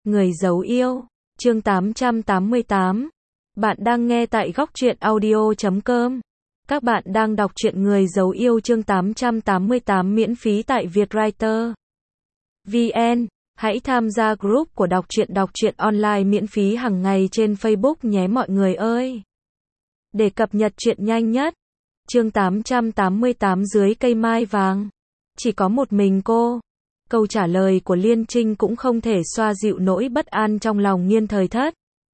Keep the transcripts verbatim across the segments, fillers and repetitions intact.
Người giấu yêu, chương tám trăm tám mươi tám. Bạn đang nghe tại góc truyện audio chấm com. Các bạn đang đọc truyện Người giấu yêu chương tám trăm tám mươi tám miễn phí tại Vietwriter vê en. Hãy tham gia group của đọc truyện đọc truyện online miễn phí hàng ngày trên Facebook nhé mọi người ơi. Để cập nhật truyện nhanh nhất. Chương tám trăm tám mươi tám dưới cây mai vàng. Chỉ có một mình cô. Câu trả lời của Liên Trinh cũng không thể xoa dịu nỗi bất an trong lòng Nghiên Thời Thất.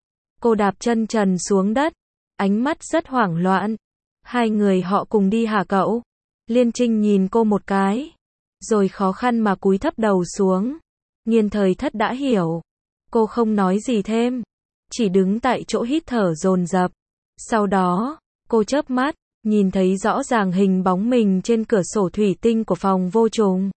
Cô đạp chân trần xuống đất, ánh mắt rất hoảng loạn. Hai người họ cùng đi hả cậu? Liên Trinh nhìn cô một cái, rồi khó khăn mà cúi thấp đầu xuống. Nghiên Thời Thất đã hiểu. Cô không nói gì thêm, chỉ đứng tại chỗ hít thở dồn dập. Sau đó, cô chớp mắt, nhìn thấy rõ ràng hình bóng mình trên cửa sổ thủy tinh của phòng vô trùng.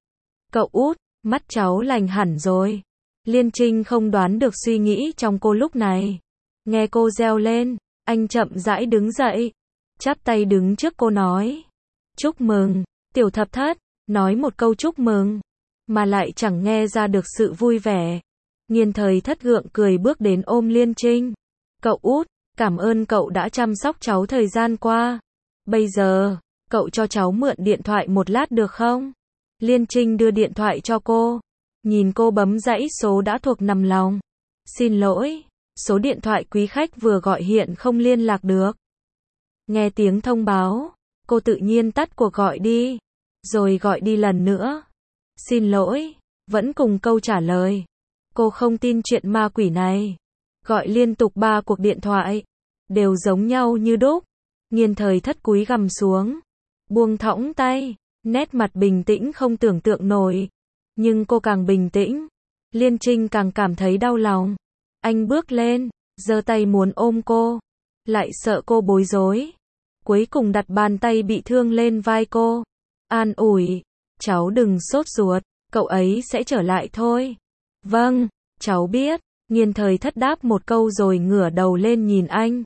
Cậu út, mắt cháu lành hẳn rồi. Liên Trinh không đoán được suy nghĩ trong cô lúc này. Nghe cô reo lên, anh chậm rãi đứng dậy, chắp tay đứng trước cô nói. Chúc mừng, Tiểu Thập Thất, nói một câu chúc mừng, mà lại chẳng nghe ra được sự vui vẻ. Nghiên Thời Thất gượng cười bước đến ôm Liên Trinh. Cậu út, cảm ơn cậu đã chăm sóc cháu thời gian qua. Bây giờ, cậu cho cháu mượn điện thoại một lát được không? Liên Trinh đưa điện thoại cho cô, nhìn cô bấm dãy số đã thuộc nằm lòng. Xin lỗi, số điện thoại quý khách vừa gọi hiện không liên lạc được. Nghe tiếng thông báo, cô tự nhiên tắt cuộc gọi đi, rồi gọi đi lần nữa. Xin lỗi, vẫn cùng câu trả lời. Cô không tin chuyện ma quỷ này. Gọi liên tục ba cuộc điện thoại, đều giống nhau như đúc. Nghiên Thời Thất cúi gằm xuống, buông thõng tay. Nét mặt bình tĩnh không tưởng tượng nổi. Nhưng cô càng bình tĩnh, Liên Trinh càng cảm thấy đau lòng. Anh bước lên, giơ tay muốn ôm cô, lại sợ cô bối rối. Cuối cùng đặt bàn tay bị thương lên vai cô. An ủi, cháu đừng sốt ruột, cậu ấy sẽ trở lại thôi. Vâng, cháu biết. Nghiên Thời Thất đáp một câu rồi ngửa đầu lên nhìn anh.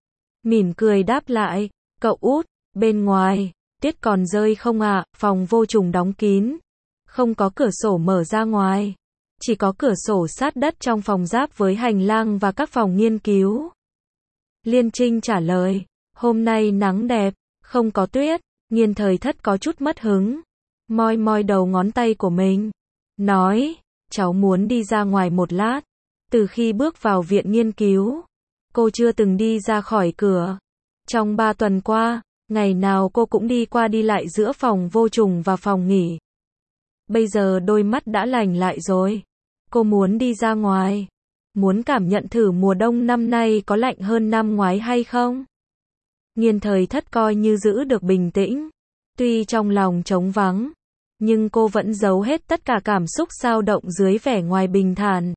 Mỉm cười đáp lại, cậu út, bên ngoài tuyết còn rơi không ạ? À? Phòng vô trùng đóng kín, không có cửa sổ mở ra ngoài, chỉ có cửa sổ sát đất trong phòng giáp với hành lang và các phòng nghiên cứu. Liên Trinh trả lời, hôm nay nắng đẹp, không có tuyết. Nghiên Thời Thất có chút mất hứng, moi moi đầu ngón tay của mình, nói, cháu muốn đi ra ngoài một lát. Từ khi bước vào viện nghiên cứu, cô chưa từng đi ra khỏi cửa. Trong ba tuần qua, ngày nào cô cũng đi qua đi lại giữa phòng vô trùng và phòng nghỉ. Bây giờ đôi mắt đã lành lại rồi. Cô muốn đi ra ngoài. Muốn cảm nhận thử mùa đông năm nay có lạnh hơn năm ngoái hay không. Nghiên Thời Thất coi như giữ được bình tĩnh. Tuy trong lòng trống vắng, nhưng cô vẫn giấu hết tất cả cảm xúc dao động dưới vẻ ngoài bình thản.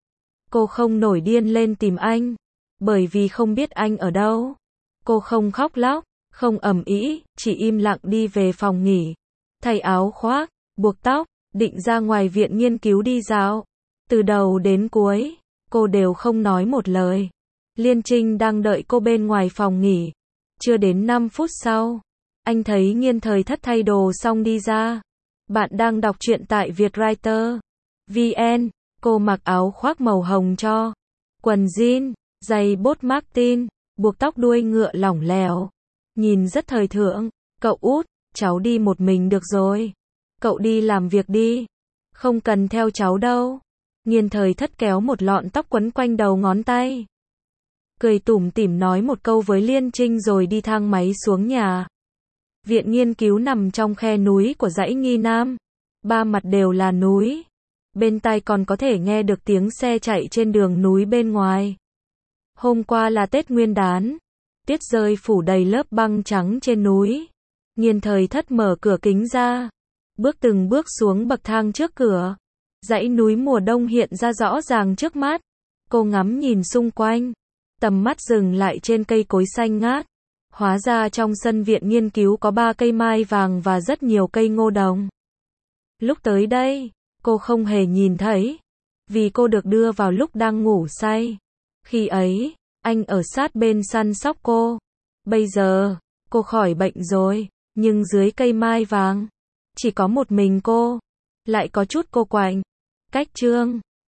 Cô không nổi điên lên tìm anh, bởi vì không biết anh ở đâu. Cô không khóc lóc, không ầm ĩ, chỉ im lặng đi về phòng nghỉ, thay áo khoác, buộc tóc, định ra ngoài viện nghiên cứu đi dạo. Từ đầu đến cuối, cô đều không nói một lời. Liên Trinh đang đợi cô bên ngoài phòng nghỉ. Chưa đến năm phút sau, anh thấy Nghiên Thời Thất thay đồ xong đi ra. Bạn đang đọc truyện tại Vietwriter vê en. Cô mặc áo khoác màu hồng cho, quần jean, giày bốt Martin, buộc tóc đuôi ngựa lỏng lẻo. Nhìn rất thời thượng. Cậu út, cháu đi một mình được rồi. Cậu đi làm việc đi. Không cần theo cháu đâu. Nghiên Thời Thất kéo một lọn tóc quấn quanh đầu ngón tay. Cười tủm tỉm nói một câu với Liên Trinh rồi đi thang máy xuống nhà. Viện nghiên cứu nằm trong khe núi của dãy Nghi Nam. Ba mặt đều là núi. Bên tai còn có thể nghe được tiếng xe chạy trên đường núi bên ngoài. Hôm qua là Tết Nguyên đán. Tuyết rơi phủ đầy lớp băng trắng trên núi. Nghiên Thời Thất mở cửa kính ra, bước từng bước xuống bậc thang trước cửa. Dãy núi mùa đông hiện ra rõ ràng trước mắt. Cô ngắm nhìn xung quanh, tầm mắt dừng lại trên cây cối xanh ngát. Hóa ra trong sân viện nghiên cứu có ba cây mai vàng và rất nhiều cây ngô đồng. Lúc tới đây, cô không hề nhìn thấy, vì cô được đưa vào lúc đang ngủ say. Khi ấy, anh ở sát bên săn sóc cô. Bây giờ, cô khỏi bệnh rồi, nhưng dưới cây mai vàng, chỉ có một mình cô. Lại có chút cô quạnh. Cách chương